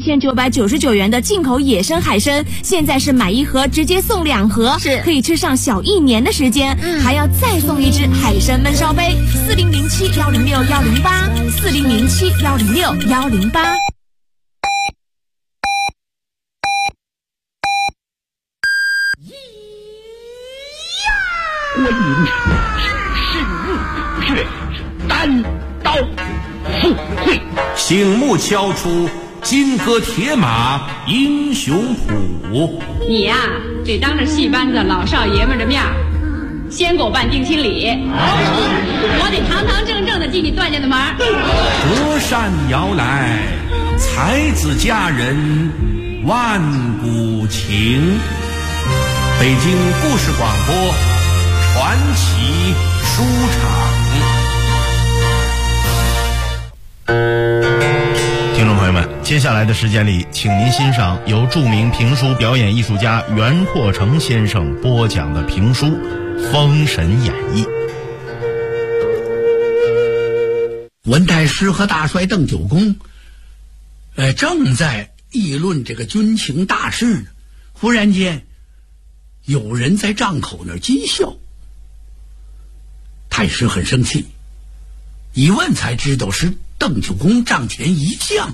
2999元的进口野生海参，现在是买1盒直接送2盒， 是可以吃上小1年的时间，还要再送1只海参焖烧杯。4007-106-108，4007-106-108。 观音只身入月，单刀赴会， 醒目敲出金戈铁马英雄谱。 你呀，得当着戏班子老少爷们的面先给我办定亲礼，我得堂堂正正的进你段家的门。 隔山遥来，才子佳人万古情。北京故事广播传奇书场。 听众朋友们，接下来的时间里，请您欣赏由著名评书表演艺术家袁阔成先生播讲的评书《封神演义》。 文太师和大帅邓九公正在议论这个军情大事呢，忽然间有人在帐口那儿讥笑。太师很生气，一问才知道是邓九公帐前一将。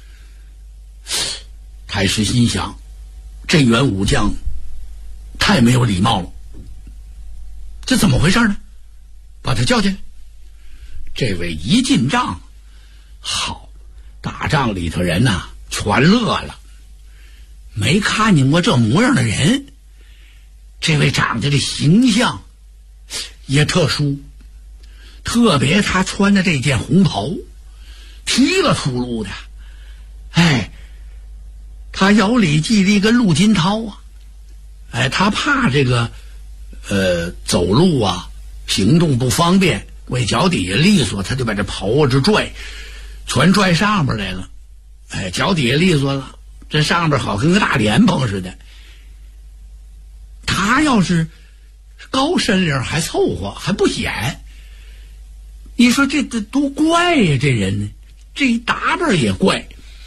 太师心想，这员武将太没有礼貌了，这怎么回事呢？把他叫进来。这位一进帐，好，大帐里头人呐全乐了，没看见过这模样的人。这位长得的形象也特殊，特别他穿的这件红袍，提了出路的，他有李继力跟陆金涛啊，他怕这个走路啊行动不方便，为脚底下利索，他就把这袍子拽，全拽上边来了，脚底下利索了，这上边好跟个大莲蓬似的。他要是高身领还凑合，还不显。你说这多怪呀，这人呢，这打扮也怪。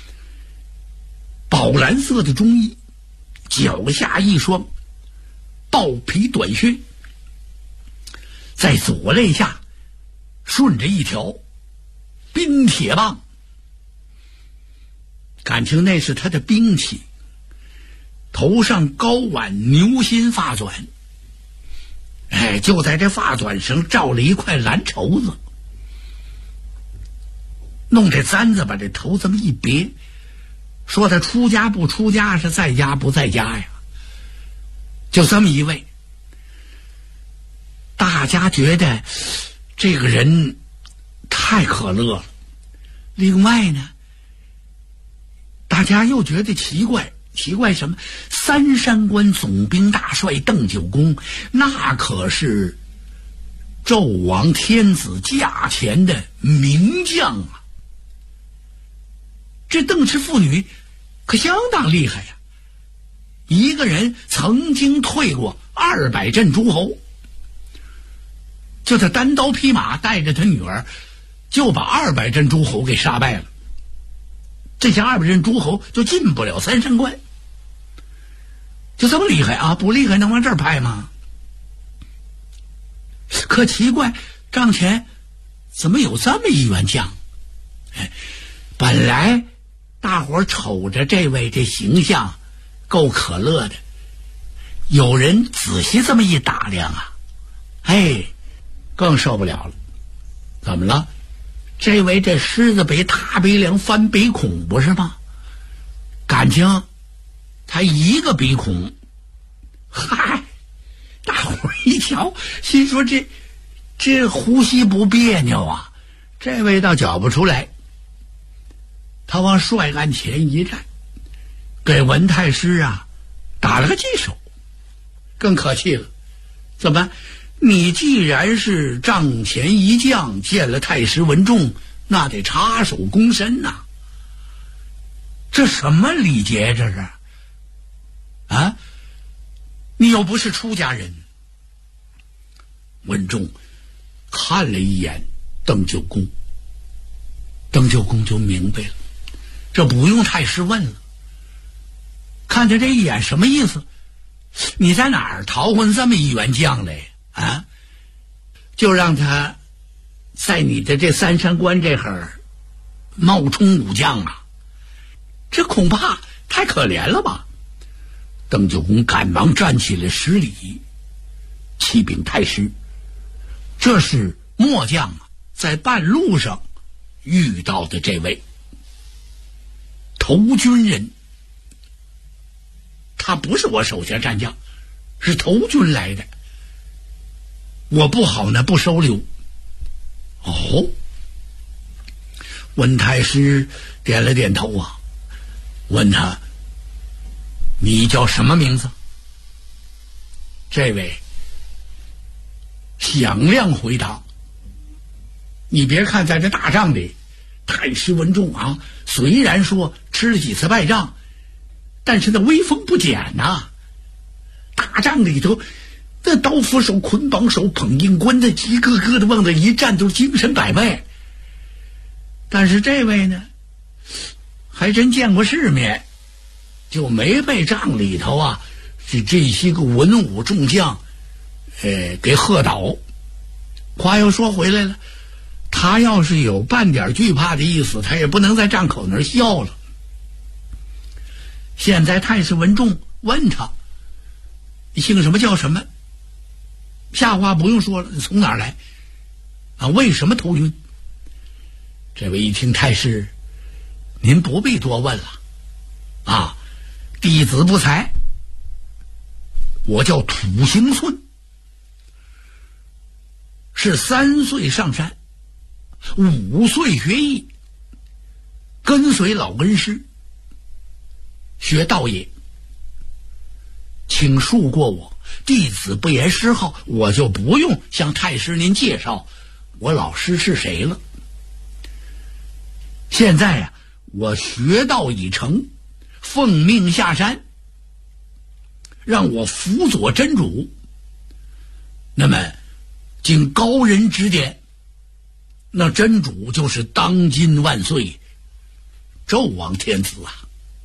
宝蓝色的中衣，脚下一双豹皮短靴，在左肋下顺着一条冰铁棒，感情那是他的兵器。头上高挽牛心发纂，就在这发纂上罩了一块蓝绸子，弄这簪子把这头这么一别，说他出家不出家，是在家不在家呀。就这么一位，大家觉得这个人太可乐了。另外呢，大家又觉得奇怪什么？三山关总兵大帅邓九公，那可是纣王天子驾前的名将啊！这邓氏父女可相当厉害呀，一个人曾经退过200镇诸侯，就他单刀匹马带着他女儿，就把200镇诸侯给杀败了。这些200镇诸侯就进不了三山关。就这么厉害啊！不厉害能往这儿派吗？可奇怪，帐前怎么有这么一员将？本来大伙儿瞅着这位这形象够可乐的，有人仔细这么一打量啊，更受不了了。怎么了？这位这狮子鼻塌鼻梁翻鼻孔不是吗？感情他一个鼻孔，大伙儿一瞧，心说这呼吸不别扭啊，这味道搅不出来。他往帅案前一站，给文太师啊打了个记手。更可气了，怎么你既然是帐前一将，见了太师文仲，那得插手躬身呐。这什么礼节这是啊？你又不是出家人。文仲看了一眼邓九公，邓九公就明白了， 这不用太师问了，看他这一眼什么意思？你在哪儿淘换这么一员将来啊？就让他在你的这三山关这儿冒充武将啊？这恐怕太可怜了吧？邓九公赶忙站起来施礼，启禀太师，这是末将在半路上遇到的这位投军人，他不是我手下战将，是投军来的，我不好呢不收留。哦，温太师点了点头啊，问他你叫什么名字？这位响亮回答，你别看在这大仗里太师文仲啊，虽然说吃了几次败仗，但是那威风不减呐。大仗里头那刀斧手捆绑手捧硬棍的一个个的往那一站都精神百倍。但是这位呢还真见过世面，就没被仗里头啊这些个文武众将给喝倒。话又说回来了，他要是有半点惧怕的意思，他也不能在帐口那儿笑了。现在太师文仲问他你姓什么叫什么，下话不用说了，你从哪儿来啊？为什么投军？这位一听，太师您不必多问了啊，弟子不才，我叫土行孙，是3岁上山，5岁学艺，跟随老恩师学道业，请恕过我，弟子不言师号，我就不用向太师您介绍我老师是谁了。现在啊，我学道已成，奉命下山，让我辅佐真主。那么经高人指点，那真主就是当今万岁纣王天子啊。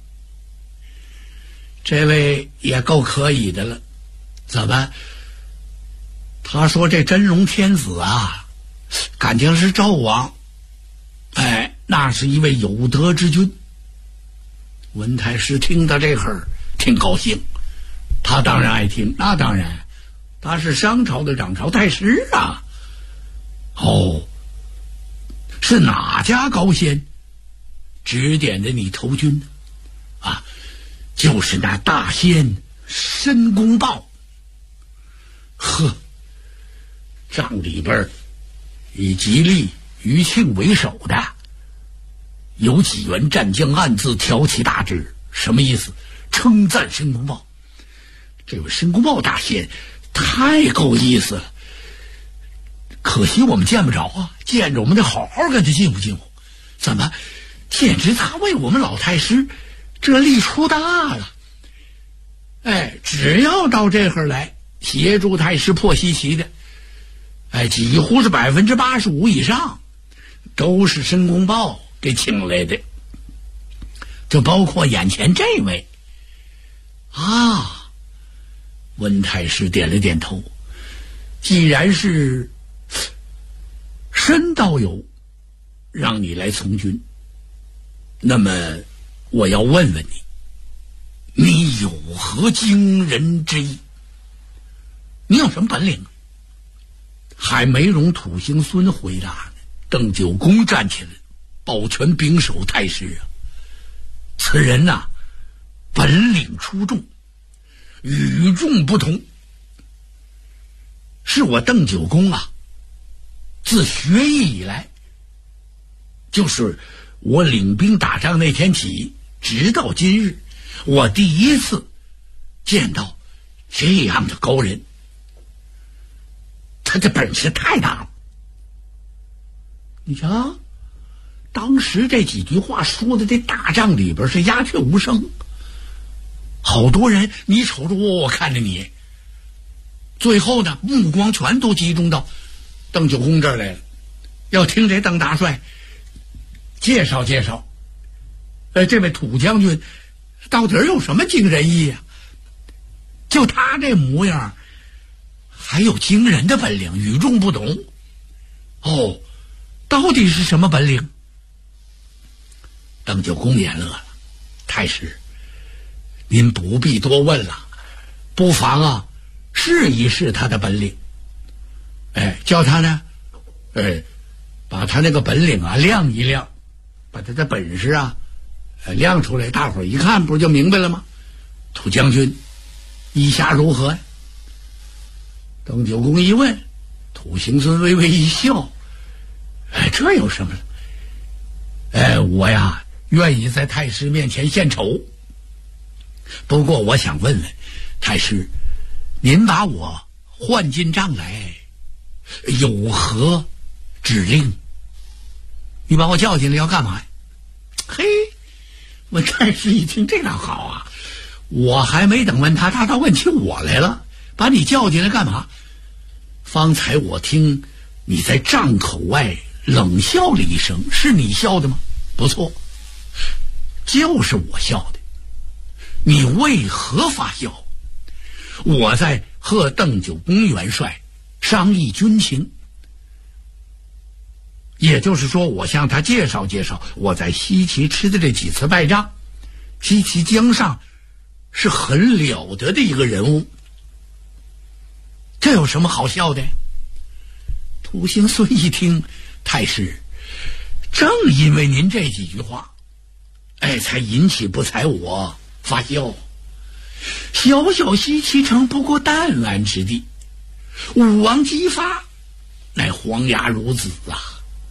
这位也够可以的了，怎么？他说这真龙天子啊，感情是纣王，那是一位有德之君。文太师听到这会儿挺高兴，他当然爱听，那当然，他是商朝的掌朝太师啊。哦，是哪家高仙指点的你投军啊？就是那大仙申公豹。呵，帐里边以吉利、余庆为首的有几员战将暗自挑起大志，什么意思？称赞申公豹。这位申公豹大仙太够意思了，可惜我们见不着啊，见着我们得好好跟他敬呼敬呼。怎么，简直他为我们老太师这力出大了。只要到这会儿来协助太师破西岐的，几乎是85%以上都是申公豹给请来的，就包括眼前这位啊。温太师点了点头，既然是申道友让你来从军，那么我要问问你，你有何惊人之意？你有什么本领？还没容土行孙回答呢，邓九公站起来，抱拳秉手：太师啊，此人呐，本领出众，与众不同，是我邓九公啊，自学艺以来，就是我领兵打仗那天起，直到今日，我第一次见到这样的高人，他的本事太大了。你瞧，当时这几句话说的，这大帐里边是鸦雀无声，好多人你瞅着我看着你，最后呢目光全都集中到邓九公这儿来了，要听这邓大帅介绍介绍这位土将军到底有什么惊人意呀？就他这模样，还有惊人的本领，与众不同。哦，到底是什么本领？邓九公也乐了，太师，您不必多问了，不妨啊试一试他的本领。叫他呢，把他那个本领啊亮一亮，把他的本事啊亮出来，大伙儿一看不就明白了吗？土将军意下如何呀？邓九公一问，土行孙微微一笑，这有什么了？我呀愿意在太师面前献丑，不过我想问问太师，您把我唤进帐来有何指令？你把我叫进来要干嘛呀？嘿，我太师一听这倒好啊，我还没等问他，他倒问起我来了。把你叫进来干嘛？方才我听你在帐口外冷笑了一声，是你笑的吗？不错，就是我笑的。你为何发笑？我在和邓九公元帅商议军情，也就是说我向他介绍介绍我在西岐吃的这几次败仗。西岐江上是很了得的一个人物，这有什么好笑的？土行孙一听，太师，正因为您这几句话，才引起不才我发笑。小小西岐城不过弹丸之地，武王姬发乃黄牙孺子啊，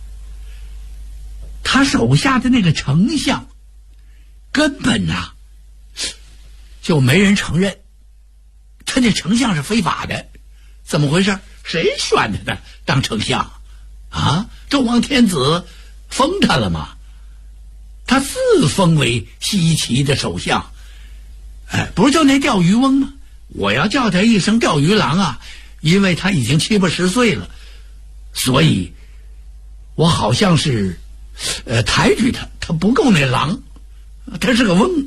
他手下的那个丞相根本就没人承认他那丞相是非法的。怎么回事？谁选他的当丞相啊？纣王天子封他了吗？他自封为西岐的首相。不是就那钓鱼翁吗？我要叫他一声钓鱼郎啊，因为他已经70、80岁了，所以我好像是抬举他不够那郎，他是个翁。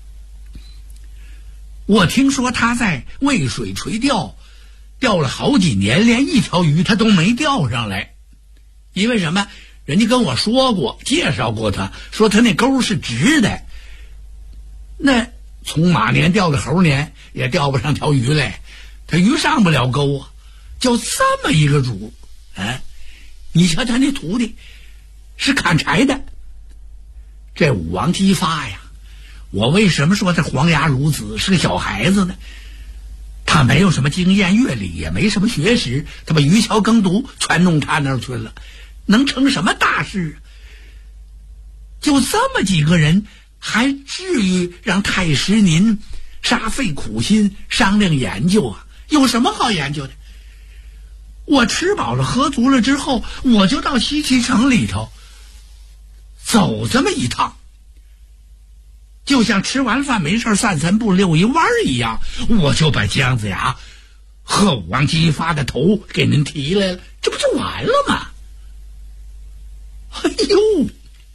我听说他在渭水垂钓了好几年，连一条鱼他都没钓上来。因为什么？人家跟我说过，介绍过他，说他那钩是直的，那从马年钓到猴年也钓不上条鱼来，他鱼上不了钩啊。就这么一个主，你瞧他那徒弟是砍柴的。这武王姬发呀，我为什么说他黄牙孺子，是个小孩子呢？他没有什么经验阅历，也没什么学识，他把渔樵耕读全弄他那儿去了，能成什么大事？就这么几个人，还至于让太师您煞费苦心商量研究啊？有什么好研究的？我吃饱了喝足了之后，我就到西岐城里头走这么一趟，就像吃完饭没事散散步溜一弯一样，我就把姜子牙和武王姬发的头给您提来了，这不就完了吗？哎呦，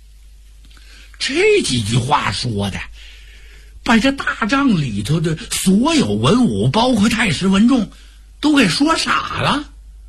这几句话说的把这大帐里头的所有文武，包括太师文仲，都给说傻了。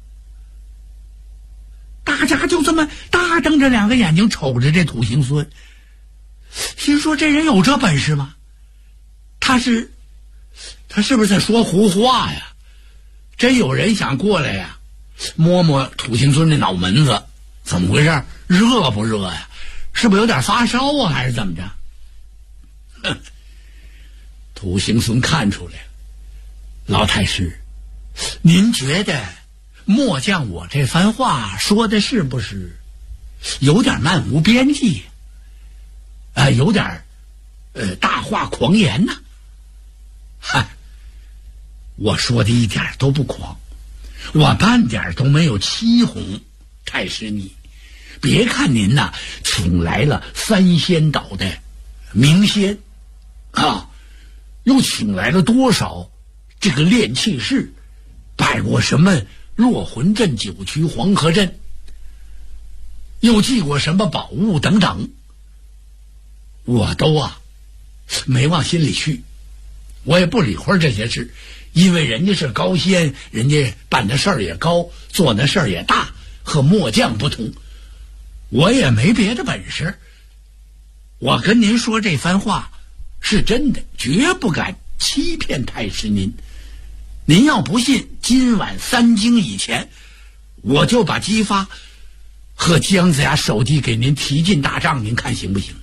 大家就这么大瞪着两个眼睛瞅着这土行孙，心说这人有这本事吗？他是不是在说胡话呀？真有人想过来呀，摸摸土行孙的脑门子，怎么回事？热不热呀？是不是有点发烧啊？还是怎么着？土行孙看出来了，老太师，您觉得末将我这番话说的是不是有点漫无边际？有点大话狂言呢？嗨，我说的一点都不狂，我半点都没有欺哄太师你。别看您呐请来了3仙岛的名仙啊，又请来了多少这个炼气士，拜过什么落魂阵、九曲黄河阵，又祭过什么宝物等等。 我都没往心里去，我也不理会这些事，因为人家是高仙，人家办的事儿也高，做的事儿也大，和末将不同。我也没别的本事，我跟您说这番话是真的，绝不敢欺骗太师您。您要不信，今晚3更以前，我就把姬发和姜子牙手机给您提进大帐，您看行不行？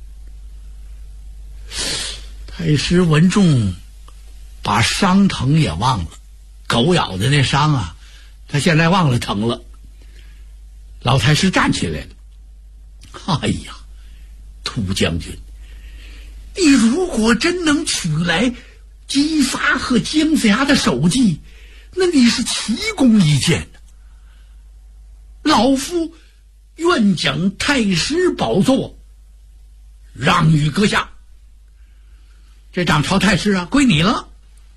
太师文仲把伤疼也忘了，狗咬的那伤他现在忘了疼了。老太师站起来了，哎呀，涂将军，你如果真能取来姬发和姜子牙的首级，那你是奇功一件。老夫愿将太师宝座让与阁下。这掌朝太师归你了。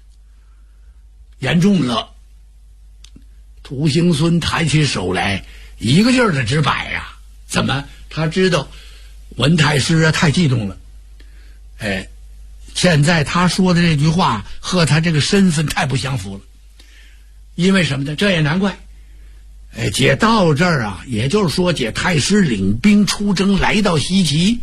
严重了。涂行孙抬起手来，一个劲儿的直摆怎么？他知道文太师太激动了。现在他说的这句话和他这个身份太不相符了。因为什么呢？这也难怪。姐到这儿也就是说姐太师领兵出征来到西岐，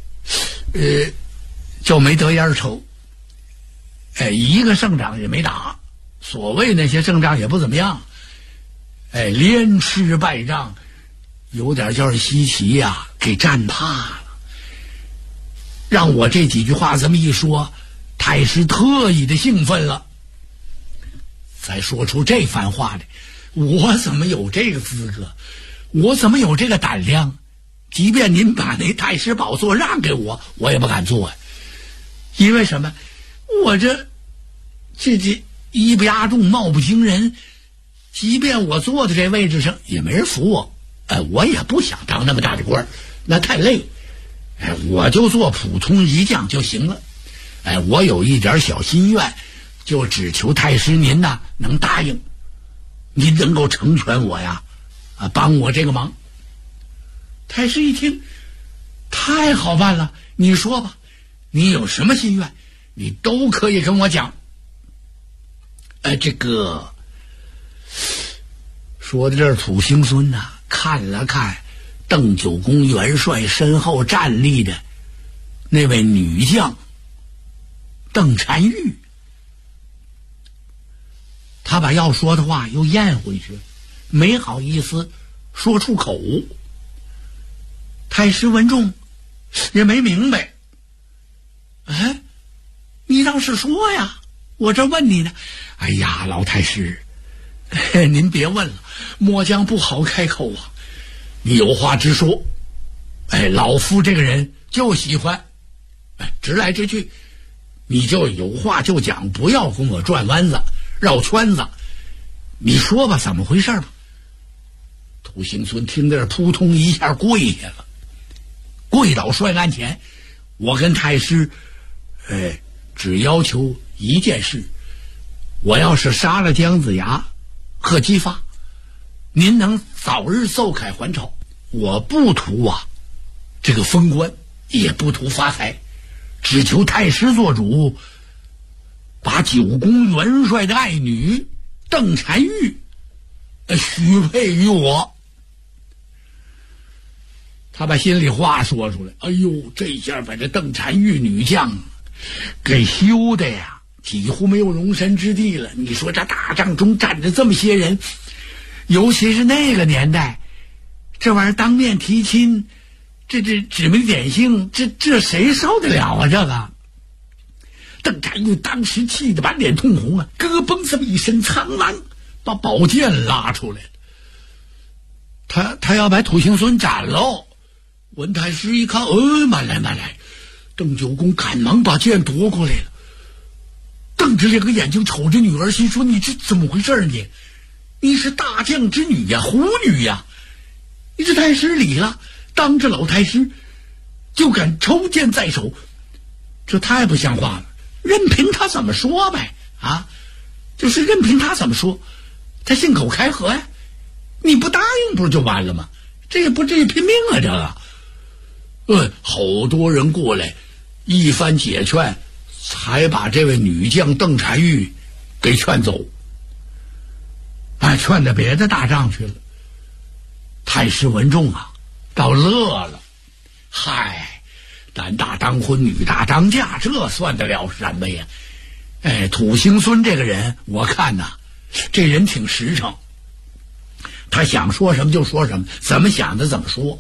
就没得烟抽。一个胜仗也没打，所谓那些胜仗也不怎么样。连吃败仗，有点叫西岐给战怕了。让我这几句话这么一说，太师特意的兴奋了。再说出这番话来，我怎么有这个资格？我怎么有这个胆量？即便您把那太师宝座让给我，我也不敢做。因为什么？我这一不压重，貌不惊人，即便我坐在这位置上，也没人服我。我也不想当那么大的官，那太累。我就做普通一将就行了。我有一点小心愿，就只求太师您能答应，您能够成全我帮我这个忙。太师一听，太好办了，你说吧，你有什么心愿，你都可以跟我讲。这个说到这儿，土行孙看了看邓九公元帅身后站立的那位女将邓婵玉，他把要说的话又咽回去，没好意思说出口。太师文仲也没明白，你倒是说呀，我这问你呢。哎呀，老太师，您别问了，末将不好开口你有话直说。老夫这个人就喜欢直来直去，你就有话就讲，不要跟我转弯子绕圈子。你说吧，怎么回事吧？涂行孙听到这，扑通一下跪下了，跪倒帅案前。我跟太师只要求一件事，我要是杀了姜子牙和姬发，您能早日奏凯还朝。我不图这个封官，也不图发财，只求太师做主，把九公元帅的爱女邓婵玉许配于我。他把心里话说出来。哎呦，这下把这邓婵玉女将给羞的几乎没有容身之地了。你说这大帐中站着这么些人，尤其是那个年代，这玩意儿当面提亲，这指名点姓，这谁受得了这个？邓婵玉当时气得满脸通红咯嘣这么一声苍狼，把宝剑拉出来了。他要把土行孙斩喽。文太师一看，慢来。邓九公赶忙把剑夺过来了，瞪着两个眼睛瞅着女儿，心说：你这怎么回事你是大将之女虎女你这太失礼了，当着老太师就敢抽剑在手，这太不像话了。任凭他怎么说呗就是任凭他怎么说，他信口开河你不答应不是就完了吗？这也不至于拼命这个。 好多人过来，一番解劝，才把这位女将邓婵玉给劝走。劝到别的大帐去了。太师文仲啊，倒乐了。嗨，男大当婚，女大当嫁，这算得了什么呀？土行孙这个人，我看呐，这人挺实诚。他想说什么就说什么，怎么想的怎么说。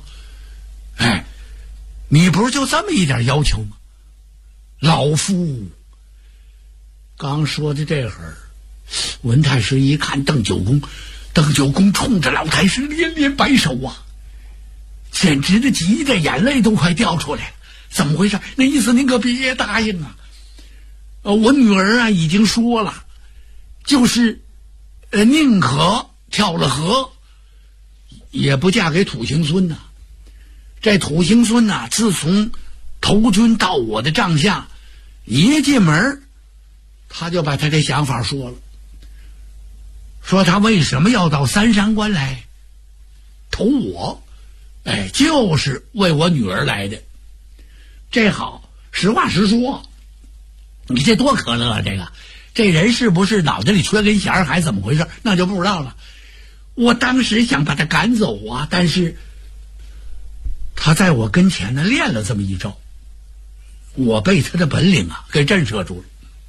你不是就这么一点要求吗？老夫刚说的这会儿，文太师一看邓九公冲着老太师连连摆手啊，简直的急的眼泪都快掉出来了。怎么回事？那意思您可别答应啊！我女儿啊已经说了，就是宁可跳了河，也不嫁给土行孙呐。这土行孙呐，自从投军到我的帐下，一进门他就把他这想法说了，说他为什么要到三山关来投我，就是为我女儿来的。这好，实话实说，你这多可乐啊！这人是不是脑袋里缺根弦还怎么回事，那就不知道了。我当时想把他赶走啊，但是他在我跟前呢练了这么一招，我被他的本领啊给震慑住了，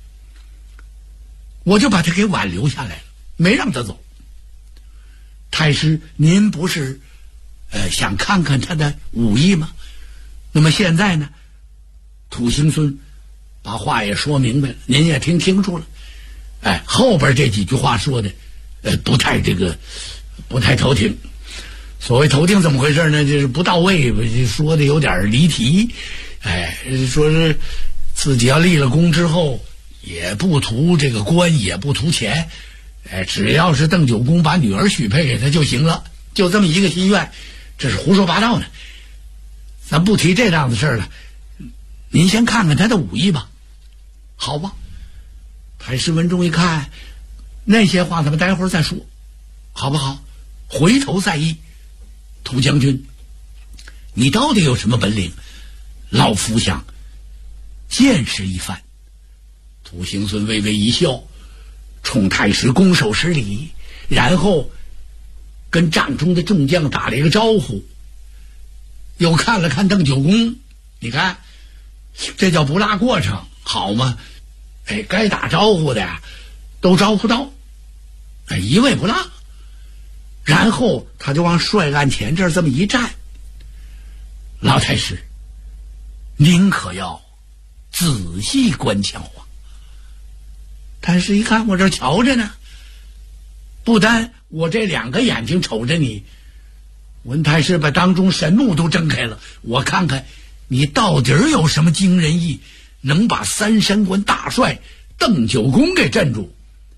我就把他给挽留下来了，没让他走。太师，您不是想看看他的武艺吗？那么现在呢，土行孙把话也说明白了，您也听清楚了。后边这几句话说的不太头挺。所谓头挺怎么回事呢？就是不到位，说的有点离题。说是自己要立了功之后，也不图这个官，也不图钱，只要是邓九公把女儿许配给他就行了，就这么一个心愿，这是胡说八道呢。咱不提这样的事了，您先看看他的武艺吧，好吧？太师文仲一看，那些话咱们待会儿再说，好不好？回头再议。土将军，你到底有什么本领？老夫想见识一番。土行孙微微一笑，冲太师拱手施礼，然后跟帐中的众将打了一个招呼，又看了看邓九公，你看这叫不落过程，好吗？该打招呼的都招呼到，一位不落。然后他就往帅案前这儿这么一站，老太师，您可要仔细观瞧啊！太师一看，我这瞧着呢，不单我这两个眼睛瞅着你，文太师把当中神目都睁开了，我看看你到底有什么惊人意，能把三山关大帅邓九公给镇住。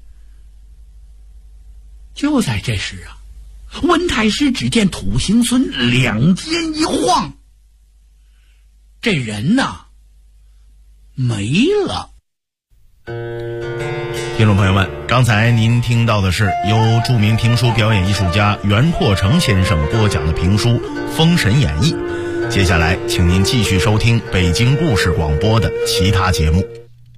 就在这时啊，文太师只见土行孙两肩一晃，这人呐没了。 听众朋友们，刚才您听到的是由著名评书表演艺术家袁阔成先生播讲的评书《封神演义》。接下来请您继续收听北京故事广播的其他节目。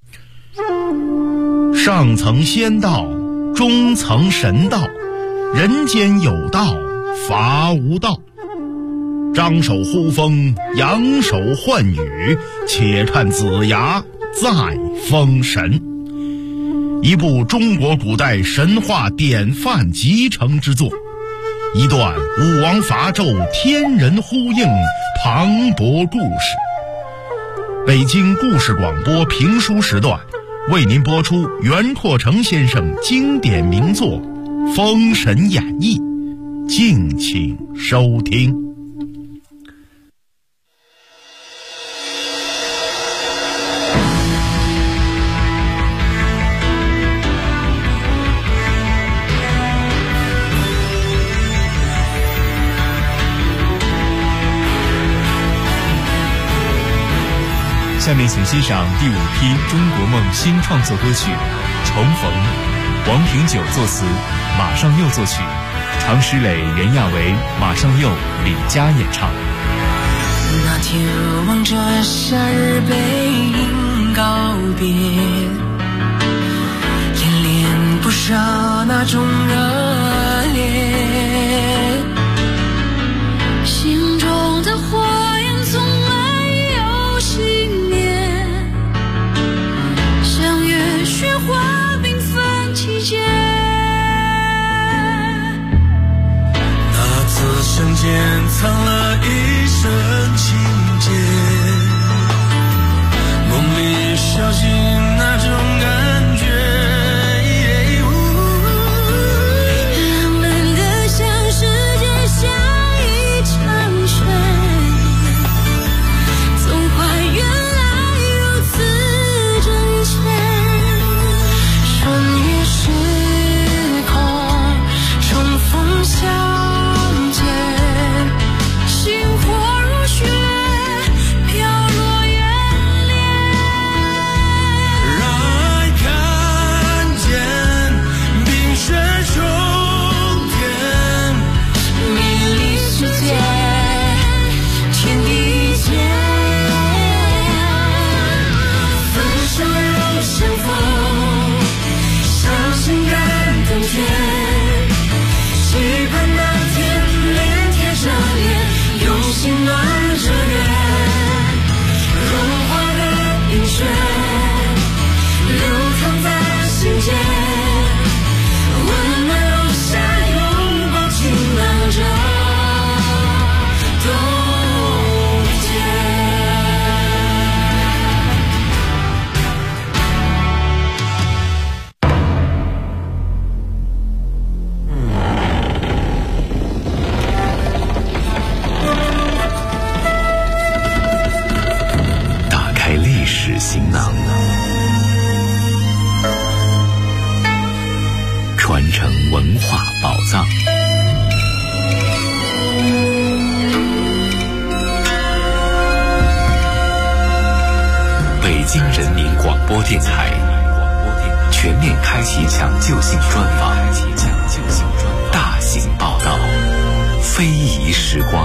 上层仙道，中层神道，人间有道，法无道。张手呼风，扬手唤雨，且看子牙在封神。一部中国古代神话典范集成之作，一段武王伐纣天人呼应磅礴故事。北京故事广播评书时段为您播出袁阔成先生经典名作《封神演义》，敬请收听。 下面请欣赏第5批中国梦新创作歌曲《重逢》，王平久作词，马上佑作曲，常石磊、袁娅维、马上佑、李佳演唱。 那天望着夏日背影告别，恋恋不舍那种热烈，心中的火焰从没有熄灭，像月雪花缤纷季节。 那次相见藏了一生情结，梦里小心那种感觉， 浪漫的像世界下一场雪，总还原来如此真切，穿越时空重逢相见，心火如雪飘落眼帘， 让爱看见冰雪中天， 美丽世界天地间，分手又相逢，伤心感动天，期盼那天脸贴着脸，用心暖着月，融化的冰雪流淌在心间，温暖如夏拥抱晴朗着冬天。 打开历史行囊，传承文化宝藏。北京人民广播电台全面开启抢救性专访，大型报道，非遗时光。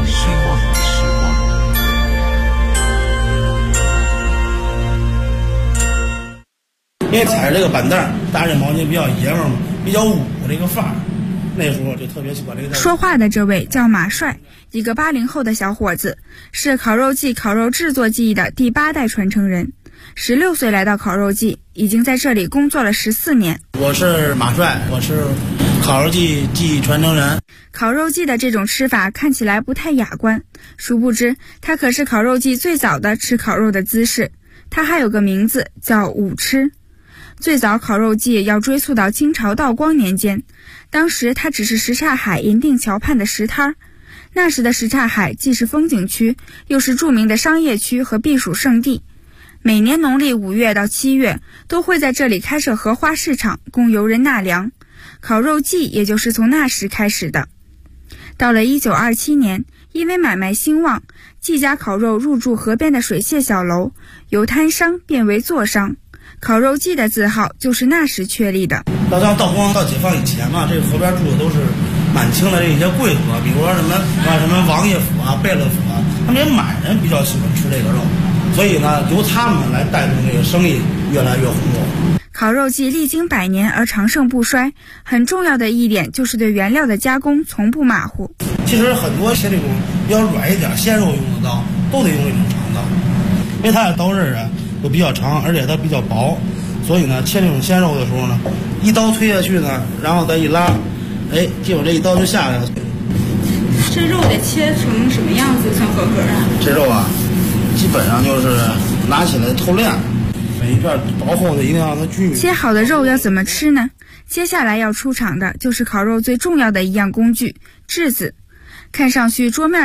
因为踩着这个板凳，搭着毛巾比较爷们儿嘛，比较武这个范儿，那时候就特别喜欢这个。 说话的这位叫马帅，一个80后的小伙子，是烤肉季烤肉制作技艺的第8代传承人。16岁来到烤肉季，已经在这里工作了14年。 我是马帅，我是烤肉季技艺传承人。 烤肉季的这种吃法看起来不太雅观，殊不知它可是烤肉季最早的吃烤肉的姿势。它还有个名字叫舞吃。最早烤肉季要追溯到清朝道光年间，当时它只是什刹海银锭桥畔的石滩。那时的什刹海既是风景区，又是著名的商业区和避暑胜地。每年农历5月到7月都会在这里开设荷花市场，供游人纳凉。烤肉季也就是从那时开始的。到了1927年，因为买卖兴旺，季家烤肉入驻河边的水榭小楼，由摊商变为座商。烤肉季的字号就是那时确立的。 到道光到解放以前嘛，这个河边住的都是满清的这些贵族，比如说什么王爷府啊、贝勒府啊，他们这些满人比较喜欢吃这个肉，所以呢，由他们来带动这个生意越来越红火。 烤肉季历经100年而长盛不衰，很重要的一点就是对原料的加工从不马虎。 其实很多像这种比较软一点鲜肉用的刀，都得用这种长刀，因为它的刀刃啊都比较长，而且它比较薄，所以呢，切这种鲜肉的时候呢，一刀推下去呢，然后再一拉，结果这一刀就下来了。 这肉得切成什么样子算合格啊？ 这肉啊，基本上就是拿起来透亮，每一片薄厚的一定要让它均匀。 切好的肉要怎么吃呢？接下来要出场的就是烤肉最重要的一样工具——炙子。看上去桌面